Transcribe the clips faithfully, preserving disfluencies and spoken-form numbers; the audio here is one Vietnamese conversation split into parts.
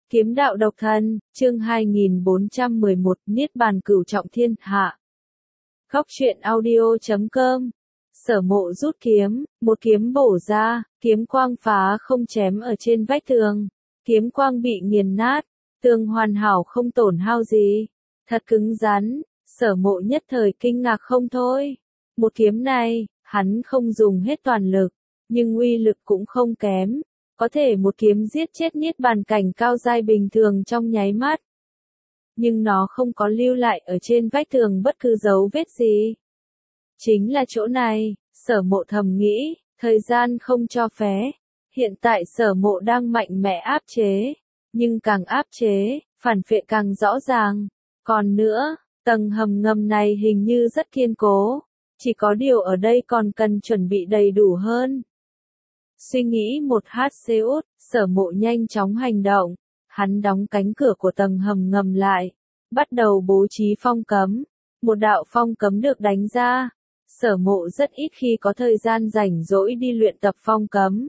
Kiếm đạo độc thân, chương hai nghìn bốn trăm mười một, Niết bàn cửu trọng thiên hạ. Góc truyện audio chấm com. Sở Mộ rút kiếm, một kiếm bổ ra, kiếm quang phá không chém ở trên vách tường. Kiếm quang bị nghiền nát, tường hoàn hảo không tổn hao gì. Thật cứng rắn, Sở Mộ nhất thời kinh ngạc không thôi. Một kiếm này, hắn không dùng hết toàn lực, nhưng uy lực cũng không kém. Có thể một kiếm giết chết niết bàn cảnh cao giai bình thường trong nháy mắt. Nhưng nó không có lưu lại ở trên vách tường bất cứ dấu vết gì. Chính là chỗ này, Sở Mộ thầm nghĩ, thời gian không cho phép. Hiện tại Sở Mộ đang mạnh mẽ áp chế, nhưng càng áp chế, phản phệ càng rõ ràng. Còn nữa, tầng hầm ngầm này hình như rất kiên cố, chỉ có điều ở đây còn cần chuẩn bị đầy đủ hơn. Suy nghĩ một hát xíu, Sở Mộ nhanh chóng hành động, hắn đóng cánh cửa của tầng hầm ngầm lại, bắt đầu bố trí phong cấm. Một đạo phong cấm được đánh ra, Sở Mộ rất ít khi có thời gian rảnh rỗi đi luyện tập phong cấm.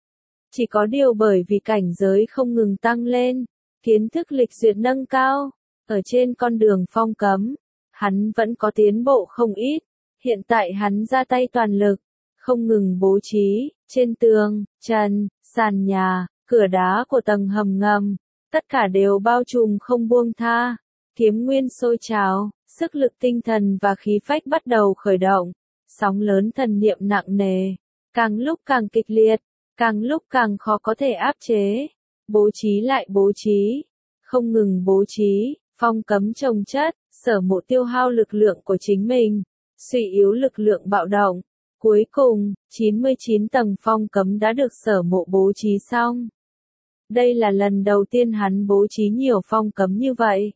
Chỉ có điều bởi vì cảnh giới không ngừng tăng lên, kiến thức lịch duyệt nâng cao, ở trên con đường phong cấm, hắn vẫn có tiến bộ không ít. Hiện tại hắn ra tay toàn lực, không ngừng bố trí, trên tường, trần, sàn nhà, cửa đá của tầng hầm ngầm, tất cả đều bao trùm không buông tha. Kiếm nguyên sôi trào, sức lực tinh thần và khí phách bắt đầu khởi động, sóng lớn thần niệm nặng nề, càng lúc càng kịch liệt, càng lúc càng khó có thể áp chế. Bố trí lại bố trí, không ngừng bố trí, phong cấm chồng chất, Sở Mộ tiêu hao lực lượng của chính mình, suy yếu lực lượng bạo động. Cuối cùng, chín mươi chín tầng phong cấm đã được Sở Mộ bố trí xong. Đây là lần đầu tiên hắn bố trí nhiều phong cấm như vậy.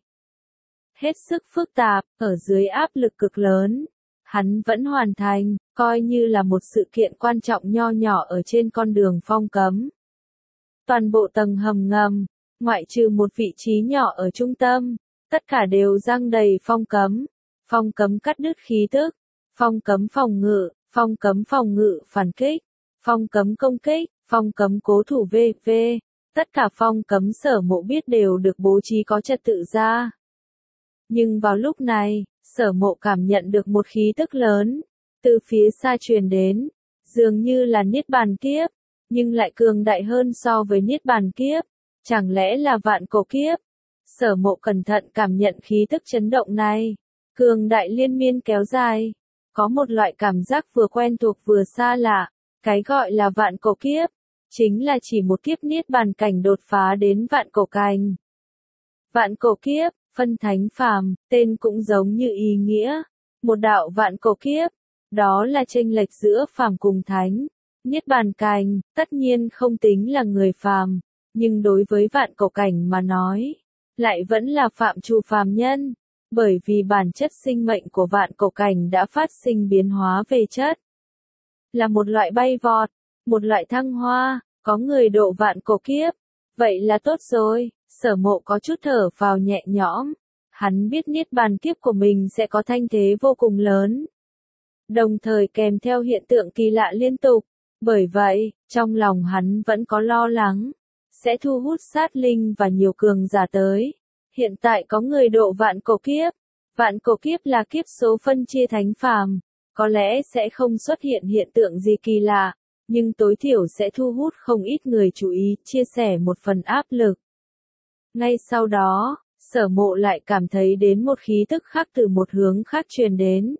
Hết sức phức tạp, ở dưới áp lực cực lớn, hắn vẫn hoàn thành, coi như là một sự kiện quan trọng nho nhỏ ở trên con đường phong cấm. Toàn bộ tầng hầm ngầm, ngoại trừ một vị trí nhỏ ở trung tâm, tất cả đều giăng đầy phong cấm. Phong cấm cắt đứt khí tức, phong cấm phòng ngự, phong cấm phòng ngự phản kích, phong cấm công kích, phong cấm cố thủ vê vê. Tất cả phong cấm Sở Mộ biết đều được bố trí có trật tự ra. Nhưng vào lúc này, Sở Mộ cảm nhận được một khí tức lớn, từ phía xa truyền đến, dường như là niết bàn kiếp, nhưng lại cường đại hơn so với niết bàn kiếp. Chẳng lẽ là vạn cổ kiếp? Sở Mộ cẩn thận cảm nhận khí tức chấn động này, cường đại liên miên kéo dài. Có một loại cảm giác vừa quen thuộc vừa xa lạ, cái gọi là vạn cổ kiếp, chính là chỉ một kiếp niết bàn cảnh đột phá đến vạn cổ cảnh. Vạn cổ kiếp, phân thánh phàm, tên cũng giống như ý nghĩa, một đạo vạn cổ kiếp, đó là chênh lệch giữa phàm cùng thánh. Niết bàn cảnh, tất nhiên không tính là người phàm, nhưng đối với vạn cổ cảnh mà nói, lại vẫn là phạm trù phàm nhân. Bởi vì bản chất sinh mệnh của vạn cổ cảnh đã phát sinh biến hóa về chất. Là một loại bay vọt, một loại thăng hoa, có người độ vạn cổ kiếp. Vậy là tốt rồi, Sở Mộ có chút thở phào nhẹ nhõm. Hắn biết niết bàn kiếp của mình sẽ có thanh thế vô cùng lớn. Đồng thời kèm theo hiện tượng kỳ lạ liên tục. Bởi vậy, trong lòng hắn vẫn có lo lắng, sẽ thu hút sát linh và nhiều cường giả tới. Hiện tại có người độ vạn cổ kiếp. Vạn cổ kiếp là kiếp số phân chia thánh phàm, có lẽ sẽ không xuất hiện hiện tượng gì kỳ lạ, nhưng tối thiểu sẽ thu hút không ít người chú ý, chia sẻ một phần áp lực. Ngay sau đó, Sở Mộ lại cảm thấy đến một khí tức khác từ một hướng khác truyền đến.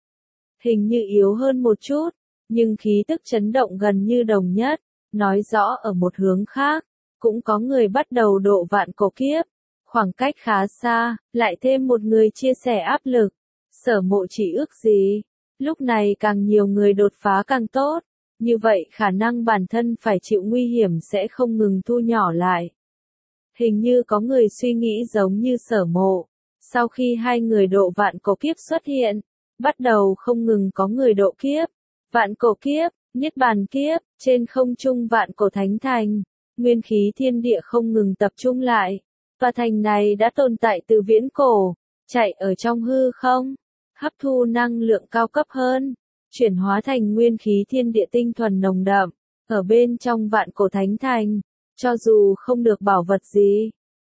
Hình như yếu hơn một chút, nhưng khí tức chấn động gần như đồng nhất, nói rõ ở một hướng khác, cũng có người bắt đầu độ vạn cổ kiếp. Khoảng cách khá xa, lại thêm một người chia sẻ áp lực. Sở Mộ chỉ ước gì, lúc này càng nhiều người đột phá càng tốt, như vậy khả năng bản thân phải chịu nguy hiểm sẽ không ngừng thu nhỏ lại. Hình như có người suy nghĩ giống như Sở Mộ. Sau khi hai người độ vạn cổ kiếp xuất hiện, bắt đầu không ngừng có người độ kiếp. Vạn cổ kiếp, niết bàn kiếp, trên không trung vạn cổ thánh thành, nguyên khí thiên địa không ngừng tập trung lại. Tòa thành này đã tồn tại từ viễn cổ, chạy ở trong hư không, hấp thu năng lượng cao cấp hơn, chuyển hóa thành nguyên khí thiên địa tinh thuần nồng đậm, ở bên trong vạn cổ thánh thành, cho dù không được bảo vật gì,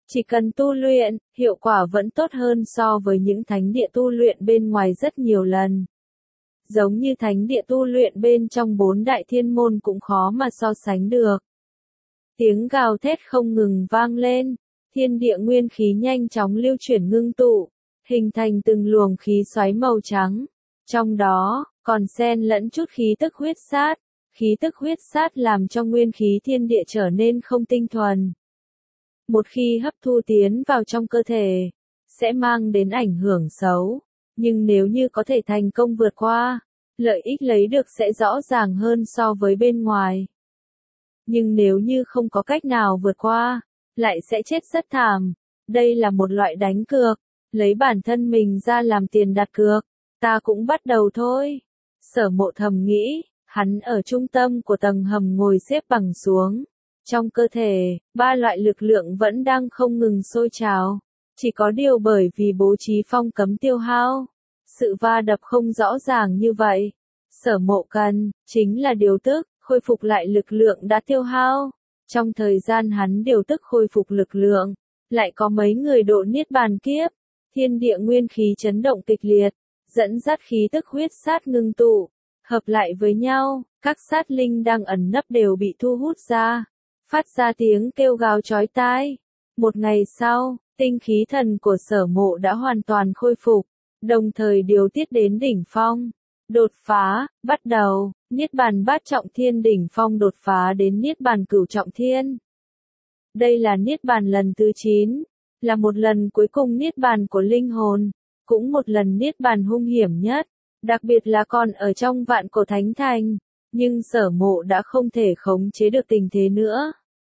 Chỉ cần tu luyện, hiệu quả vẫn tốt hơn so với những thánh địa tu luyện bên ngoài rất nhiều lần. Giống như thánh địa tu luyện bên trong bốn đại thiên môn cũng khó mà so sánh được. Tiếng gào thét không ngừng vang lên, thiên địa nguyên khí nhanh chóng lưu chuyển ngưng tụ, hình thành từng luồng khí xoáy màu trắng. Trong đó, còn xen lẫn chút khí tức huyết sát. Khí tức huyết sát làm cho nguyên khí thiên địa trở nên không tinh thuần. Một khi hấp thu tiến vào trong cơ thể, sẽ mang đến ảnh hưởng xấu. Nhưng nếu như có thể thành công vượt qua, lợi ích lấy được sẽ rõ ràng hơn so với bên ngoài. Nhưng nếu như không có cách nào vượt qua, lại sẽ chết rất thảm. Đây là một loại đánh cược, lấy bản thân mình ra làm tiền đặt cược. Ta cũng bắt đầu thôi. Sở Mộ thầm nghĩ, hắn ở trung tâm của tầng hầm ngồi xếp bằng xuống. Trong cơ thể, ba loại lực lượng vẫn đang không ngừng sôi trào. Chỉ có điều bởi vì bố trí phong cấm tiêu hao, sự va đập không rõ ràng như vậy. Sở Mộ cần, chính là điều tức, khôi phục lại lực lượng đã tiêu hao. Trong thời gian hắn điều tức khôi phục lực lượng, lại có mấy người độ niết bàn kiếp. Thiên địa nguyên khí chấn động kịch liệt, dẫn dắt khí tức huyết sát ngưng tụ, hợp lại với nhau, các sát linh đang ẩn nấp đều bị thu hút ra, phát ra tiếng kêu gào chói tai. Một ngày sau, tinh khí thần của Sở Mộ đã hoàn toàn khôi phục, đồng thời điều tiết đến đỉnh phong. Đột phá, bắt đầu, Niết bàn bát trọng thiên đỉnh phong đột phá đến Niết bàn cửu trọng thiên. Đây là Niết bàn lần thứ chín, là một lần cuối cùng Niết bàn của linh hồn, cũng một lần Niết bàn hung hiểm nhất, đặc biệt là còn ở trong vạn cổ thánh thành, nhưng Sở Mộ đã không thể khống chế được tình thế nữa.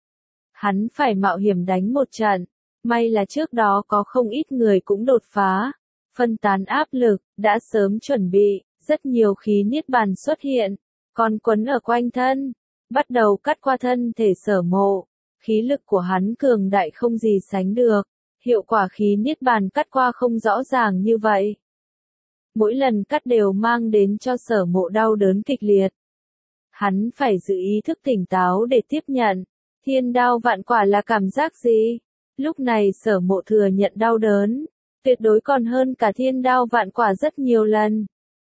Hắn phải mạo hiểm đánh một trận, may là trước đó có không ít người cũng đột phá, phân tán áp lực, đã sớm chuẩn bị, rất nhiều khí Niết bàn xuất hiện, còn quấn ở quanh thân, bắt đầu cắt qua thân thể Sở Mộ, khí lực của hắn cường đại không gì sánh được. Hiệu quả khí Niết bàn cắt qua không rõ ràng như vậy. Mỗi lần cắt đều mang đến cho Sở Mộ đau đớn kịch liệt. Hắn phải giữ ý thức tỉnh táo để tiếp nhận. Thiên đao vạn quả là cảm giác gì? Lúc này Sở Mộ thừa nhận đau đớn, tuyệt đối còn hơn cả thiên đao vạn quả rất nhiều lần.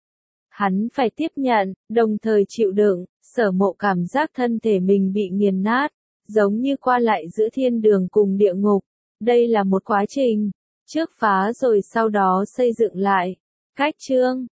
Hắn phải tiếp nhận, đồng thời chịu đựng. Sở Mộ cảm giác thân thể mình bị nghiền nát, giống như qua lại giữa thiên đường cùng địa ngục. Đây là một quá trình, trước phá rồi sau đó xây dựng lại. Cách chương